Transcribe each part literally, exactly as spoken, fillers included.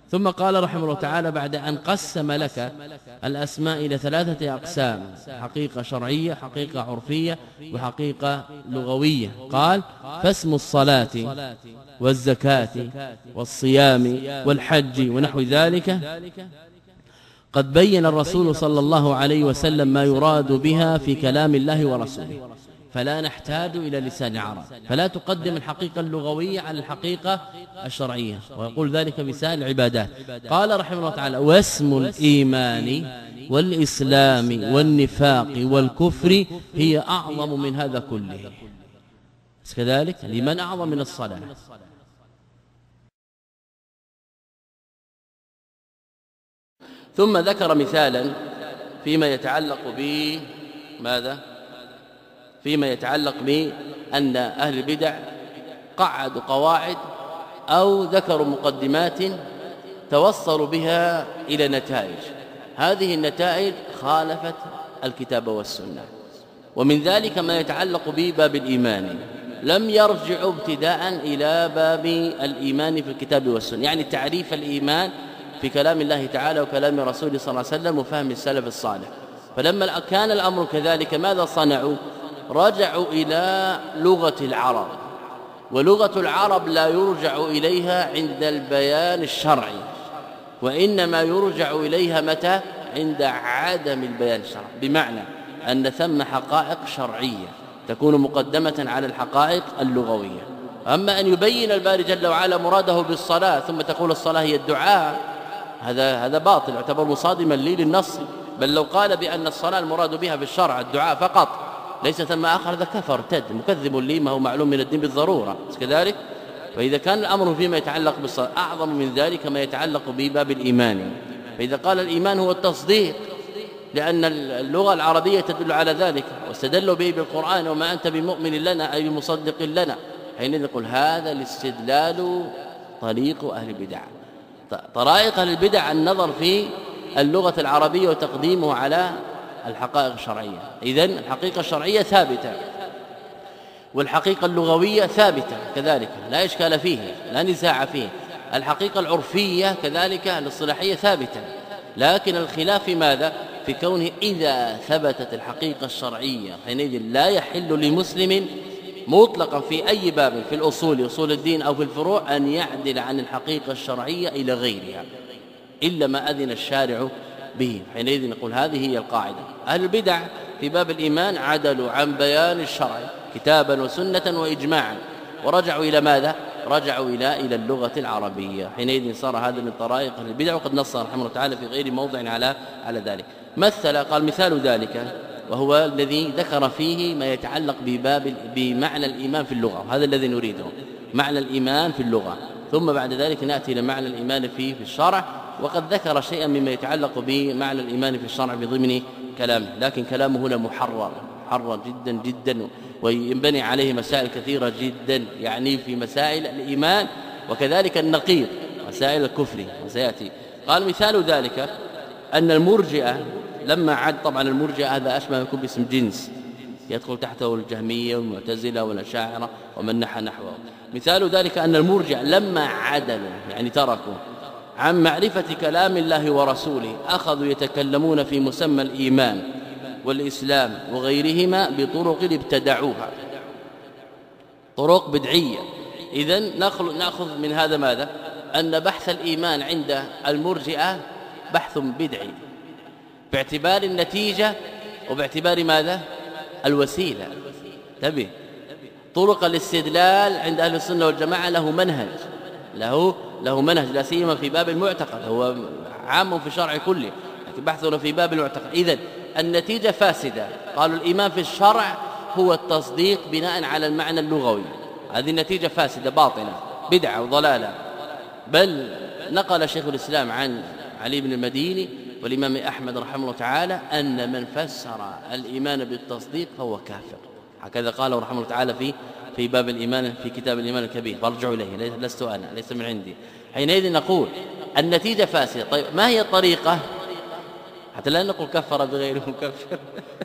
ثم قال رحمه الله تعالى بعد أن قسم لك الأسماء إلى ثلاثة أقسام: حقيقة شرعية، حقيقة عرفية، وحقيقة لغوية، قال: فاسم الصلاة والزكاة والصيام والحج ونحو ذلك قد بين الرسول صلى الله عليه وسلم ما يراد بها في كلام الله ورسوله، فلا نحتاج إلى لسان عرب، فلا تقدم الحقيقة اللغوية على الحقيقة الشرعية، ويقول ذلك في سائر العبادات. قال رحمه الله تعالى: واسم الإيمان والإسلام والنفاق والكفر هي أعظم من هذا كله. كذلك الإيمان أعظم من الصلاة. ثم ذكر مثالا فيما يتعلق ب ماذا فيما يتعلق بأن أهل البدع قعدوا قواعد أو ذكروا مقدمات توصلوا بها إلى نتائج، هذه النتائج خالفت الكتاب والسنة. ومن ذلك ما يتعلق بباب الإيمان، لم يرجعوا ابتداء إلى باب الإيمان في الكتاب والسنة، يعني تعريف الإيمان في كلام الله تعالى وكلام رسوله صلى الله عليه وسلم وفهم السلف الصالح. فلما كان الأمر كذلك ماذا صنعوا؟ رجعوا إلى لغة العرب، ولغة العرب لا يرجع إليها عند البيان الشرعي، وإنما يرجع إليها متى؟ عند عدم البيان الشرعي، بمعنى أن ثم حقائق شرعية تكون مقدمة على الحقائق اللغوية. أما أن يبين الباري جل وعلا مراده بالصلاة ثم تقول الصلاة هي الدعاء، هذا هذا باطل، يعتبر مصادما لي للنص. بل لو قال بأن الصلاة المراد بها بالشرع الدعاء فقط ليس ثم آخر، هذا كفر تد مكذب لي ما هو معلوم من الدين بالضرورة كذلك. فإذا كان الأمر فيما يتعلق بالصلاة أعظم من ذلك ما يتعلق بباب الإيمان، فإذا قال الإيمان هو التصديق لأن اللغة العربية تدل على ذلك، واستدلوا به بالقرآن: وما أنت بمؤمن لنا أي بمصدق لنا، حينئذ نقول هذا الاستدلال طريق أهل البدع. طرائق أهل البدع النظر في اللغة العربية وتقديمه على الحقائق الشرعية. إذن الحقيقة الشرعية ثابتة والحقيقة اللغوية ثابتة كذلك، لا إشكال فيه، لا نزاع فيه. الحقيقة العرفية كذلك الاصطلاحية ثابتة، لكن الخلاف في ماذا؟ في كونه إذا ثبتت الحقيقة الشرعية حينئذ لا يحل لمسلم مطلقا في أي باب في الأصول أصول الدين أو في الفروع أن يعدل عن الحقيقة الشرعية إلى غيرها إلا ما أذن الشارع به. حينئذ نقول هذه هي القاعدة. أهل البدع في باب الإيمان عدلوا عن بيان الشرع كتابا وسنة وإجماعا، ورجعوا إلى ماذا؟ رجعوا إلى إلى اللغة العربية. حينئذ صار هذا من طرائق أهل البدع، وقد نص رحمه الله تعالى في غير موضع على على ذلك. مثل قال مثال ذلك وهو الذي ذكر فيه ما يتعلق بباب بمعنى الإيمان في اللغة، وهذا الذي نريده، معنى الإيمان في اللغة، ثم بعد ذلك نأتي إلى معنى الإيمان في في الشرع. وقد ذكر شيئا مما يتعلق بمعنى الإيمان في الشرع بضمن كلامه، لكن كلامه هنا محرر محرر جدا جدا، وينبني عليه مسائل كثيرة جدا، يعني في مسائل الإيمان وكذلك النقيض مسائل الكفر وسيأتي. قال مثال ذلك أن المرجئة لما عد، طبعا المرجئة هذا أشبه يكون باسم جنس يدخل تحته الجهمية والمعتزلة والأشاعرة ومن نحى نحوه. مثال ذلك أن المرجئة لما عدلوا يعني تركوا عن معرفة كلام الله ورسوله أخذوا يتكلمون في مسمى الإيمان والإسلام وغيرهما بطرق ابتدعوها، طرق بدعية. إذن نأخذ من هذا ماذا؟ أن بحث الإيمان عند المرجئة بحث بدعي باعتبار النتيجة وباعتبار ماذا؟ الوسيلة. تبي طرق الاستدلال عند أهل السنة والجماعة له منهج له له منهج، لا سيما في باب المعتقد، هو عام في الشرع كله لكن بحثنا في باب المعتقد. إذن النتيجة فاسدة، قالوا الإيمان في الشرع هو التصديق بناء على المعنى اللغوي، هذه النتيجة فاسدة باطلة بدعة وضلالة. بل نقل شيخ الإسلام عن علي بن المديني والإمام أحمد رحمه الله تعالى أن من فسر الإيمان بالتصديق فهو كافر، هكذا قال رحمه الله تعالى في في باب الإيمان في كتاب الإيمان الكبير، فارجعوا إليه، لست أنا ليس من عندي. حينئذ نقول النتيجة فاسدة. طيب ما هي الطريقة حتى لا نقول كفر بغيره مكفر؟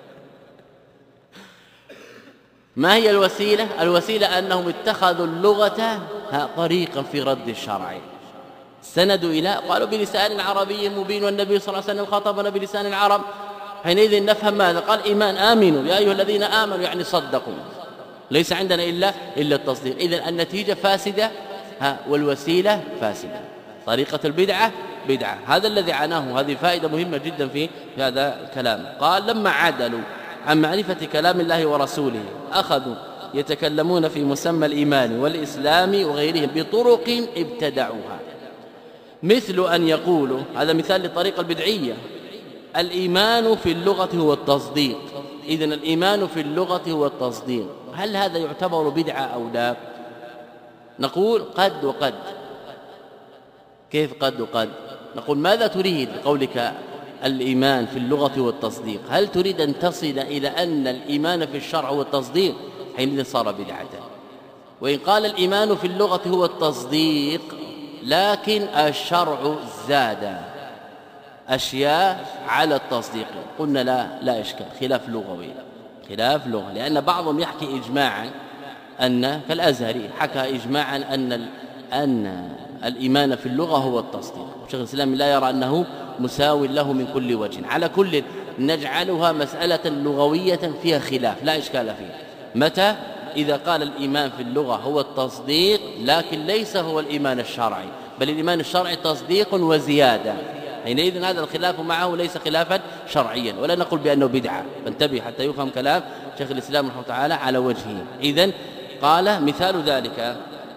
ما هي الوسيلة؟ الوسيلة أنهم اتخذوا اللغة طريقا في رد الشرع، استندوا إلى قالوا بلسان عربي مبين والنبي صلى الله عليه وسلم خاطبنا بلسان العرب. حينئذ نفهم ماذا قال إيمان آمنوا يا أيها الذين آمنوا يعني صدقوا، ليس عندنا إلا إلا التصديق. إذن النتيجة فاسدة ها والوسيلة فاسدة. طريقة البدعة بدعة، هذا الذي عناه. هذه فائدة مهمة جدا في هذا الكلام. قال لما عدلوا عن معرفة كلام الله ورسوله أخذوا يتكلمون في مسمى الإيمان والإسلام وغيرهم بطرق ابتدعوها، مثل أن يقولوا، هذا مثال للطريقة البدعية، الإيمان في اللغة هو التصديق. إذن الإيمان في اللغة هو التصديق، هل هذا يعتبر بدعة أو لا؟ نقول قد وقد. كيف قد وقد؟ نقول ماذا تريد بقولك الإيمان في اللغة هو التصديق؟ هل تريد أن تصل إلى أن الإيمان في الشرع هو التصديق؟ حينئذ صار بدعة. وإن قال الإيمان في اللغة هو التصديق لكن الشرع زاد أشياء على التصديق، قلنا لا لا إشكال، خلاف لغوي، خلاف لغة. لأن بعضهم يحكي إجماعا أن كالأزهري حكى إجماعا أن أن الإيمان في اللغة هو التصديق، شيخ الإسلام لا يرى أنه مساو له من كل وجه. على كل نجعلها مسألة لغوية فيها خلاف لا إشكال فيه. متى؟ إذا قال الإيمان في اللغة هو التصديق لكن ليس هو الإيمان الشرعي، بل الإيمان الشرعي تصديق وزيادة، حينئذ هذا الخلاف معه ليس خلافا شرعيا، ولا نقول بأنه بدعة. فانتبه حتى يفهم كلام شيخ الإسلام رحمه الله تعالى على وجهه. إذن قال مثال ذلك،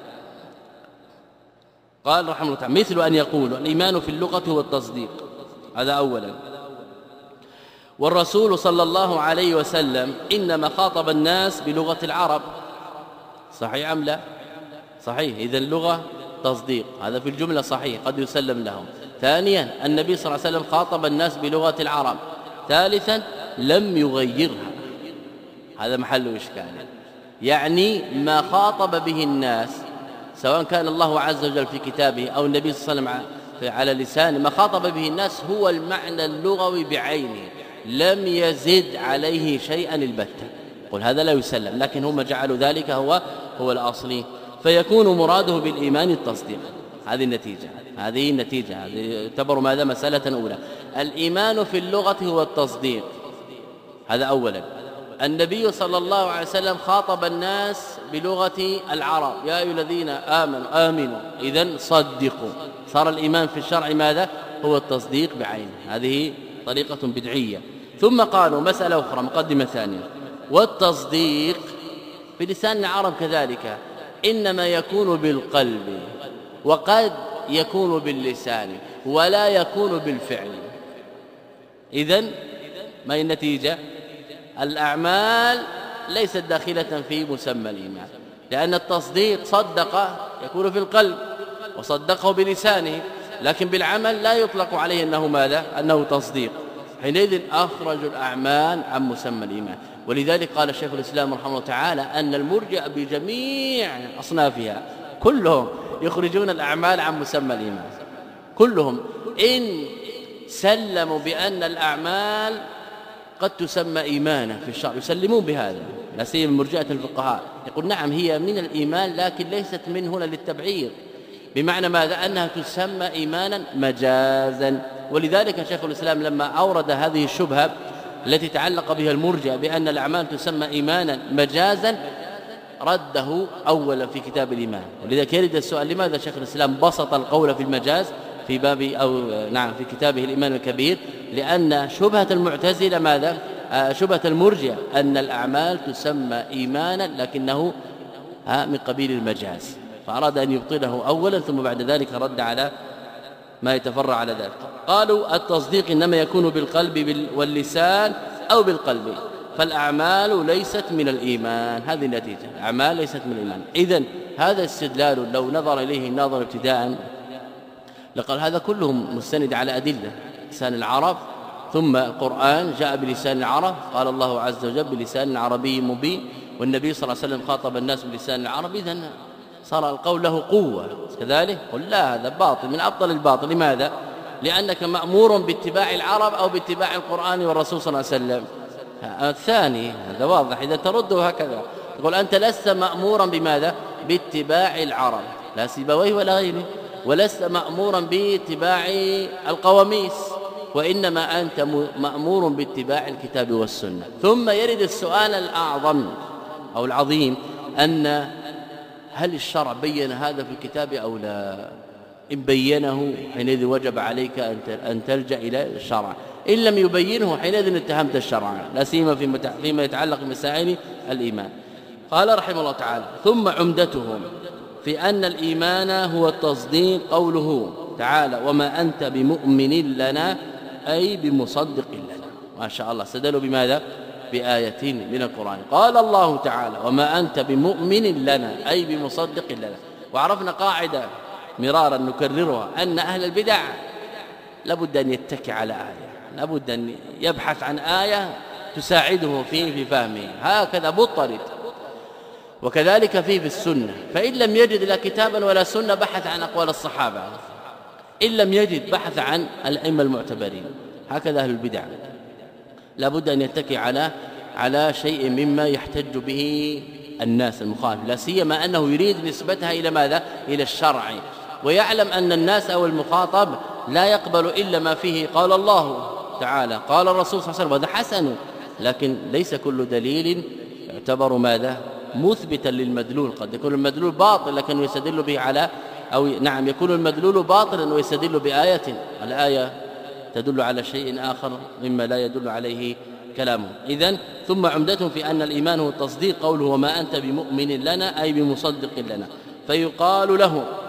قال رحمه الله تعالى مثل أن يقول الإيمان في اللغة هو التصديق، هذا أولا. والرسول صلى الله عليه وسلم إنما خاطب الناس بلغة العرب، صحيح أم لا؟ صحيح. إذن اللغة تصديق، هذا في الجملة صحيح قد يسلم لهم. ثانيا النبي صلى الله عليه وسلم خاطب الناس بلغة العرب. ثالثا لم يغيرها، هذا محل إشكال، يعني ما خاطب به الناس سواء كان الله عز وجل في كتابه أو النبي صلى الله عليه وسلم على لسانه، ما خاطب به الناس هو المعنى اللغوي بعينه، لم يزد عليه شيئا البتة، قل هذا لا يسلم. لكن هم جعلوا ذلك هو هو الأصلي، فيكون مراده بالإيمان التصديق. هذه النتيجة، هذه النتيجة، هذه يعتبر ماذا؟ مسألة أولى. الإيمان في اللغة هو التصديق، هذا أولا. النبي صلى الله عليه وسلم خاطب الناس بلغة العرب، يا أيها الذين آمنوا آمنوا، إذن صدقوا. صار الإيمان في الشرع ماذا؟ هو التصديق بعينه. هذه طريقة بدعية. ثم قالوا مسألة أخرى، مقدمة ثانية، والتصديق في لسان العرب كذلك إنما يكون بالقلب، وقد يكون باللسان، ولا يكون بالفعل. إذن ما هي النتيجة؟ الأعمال ليست داخلة في مسمى الإيمان، لأن التصديق صدق يكون في القلب وصدقه بلسانه، لكن بالعمل لا يطلق عليه أنه ماذا؟ أنه تصديق. حينئذ أخرجوا الأعمال عن مسمى الإيمان. ولذلك قال الشيخ الإسلام رحمه الله تعالى أن المرجئة بجميع أصنافها كلهم يخرجون الأعمال عن مسمى الإيمان، كلهم إن سلموا بأن الأعمال قد تسمى إيمانا في الشرع، يسلمون بهذا، لا سيما مرجئة الفقهاء يقول نعم هي من الإيمان لكن ليست من هنا للتبعير، بمعنى ماذا؟ أنها تسمى إيمانا مجازا. ولذلك شيخ الإسلام لما أورد هذه الشبهة التي تعلق بها المرجئة بأن الأعمال تسمى إيمانا مجازا رده أولا في كتاب الإيمان. ولذلك يرد السؤال لماذا شيخ الإسلام بسط القول في المجاز في باب أو نعم في كتابه الإيمان الكبير؟ لأن شبهة المعتزلة ماذا؟ آه شبهة المرجئة أن الأعمال تسمى إيمانا لكنه آه من قبيل المجاز، فأراد أن يبطله أولا ثم بعد ذلك رد على ما يتفرع على ذلك. قالوا التصديق إنما يكون بالقلب واللسان أو بالقلب، فالأعمال ليست من الإيمان. هذه النتيجة، الأعمال ليست من الإيمان. إذن هذا استدلال لو نظر إليه الناظر ابتداء لقال هذا كلهم مستند على أدلة، لسان العرب ثم القرآن جاء بلسان العرب، قال الله عز وجل بلسان عربي مبين، والنبي صلى الله عليه وسلم خاطب الناس بلسان العرب، إذن صار القول له قوة كذلك. قل لا، هذا باطل من أبطل الباطل. لماذا؟ لأنك مأمور باتباع العرب أو باتباع القرآن والرسول صلى الله عليه وسلم. الثاني هذا واضح، إذا ترده هكذا تقول أنت لست مأمورا بماذا؟ باتباع العرب، لا سيبويه ولا غيره. ولست مأمورا باتباع القواميس، وإنما أنت مأمور باتباع الكتاب والسنة. ثم يرد السؤال الأعظم أو العظيم، أن هل الشرع بين هذا في الكتاب أو لا؟ إن بينه حينئذ وجب عليك أن تلجأ إلى الشرع، إن لم يبينه حينئذ اتهمت الشرع، لا سيما فيما يتعلق بمسائل الإيمان. قال رحمه الله تعالى: ثم عمدتهم في أن الإيمان هو التصديق قوله تعالى: وما أنت بمؤمن لنا، أي بمصدق لنا. ما شاء الله، استدلوا بماذا؟ بآية من القرآن. قال الله تعالى: وما أنت بمؤمن لنا، أي بمصدق لنا. وعرفنا قاعدة مرارا نكررها، أن أهل البدع لابد أن يتكي على آية، لابد أن يبحث عن آية تساعده فيه في فهمه، هكذا مضطرد. وكذلك فيه في السنة، فإن لم يجد لا كتابا ولا سنة بحث عن أقوال الصحابة، إن لم يجد بحث عن الأئمة المعتبرين. هكذا أهل البدع لابد أن يتكي على على شيء مما يحتج به الناس المخالف، لا سيما أنه يريد نسبتها إلى ماذا؟ إلى الشرع، ويعلم أن الناس أو المخاطب لا يقبل إلا ما فيه قال الله تعالى قال الرسول صلى الله عليه وسلم، وهذا حسن، لكن ليس كل دليل يعتبر ماذا؟ مثبتا للمدلول. قد يكون المدلول باطل لكنه يستدل به على، أو نعم يكون المدلول باطلا ويستدل بآية، الآية تدل على شيء آخر مما لا يدل عليه كلامه. إذن ثم عمدتهم في أن الإيمان هو التصديق قوله: وما أنت بمؤمن لنا، أي بمصدق لنا. فيقال له: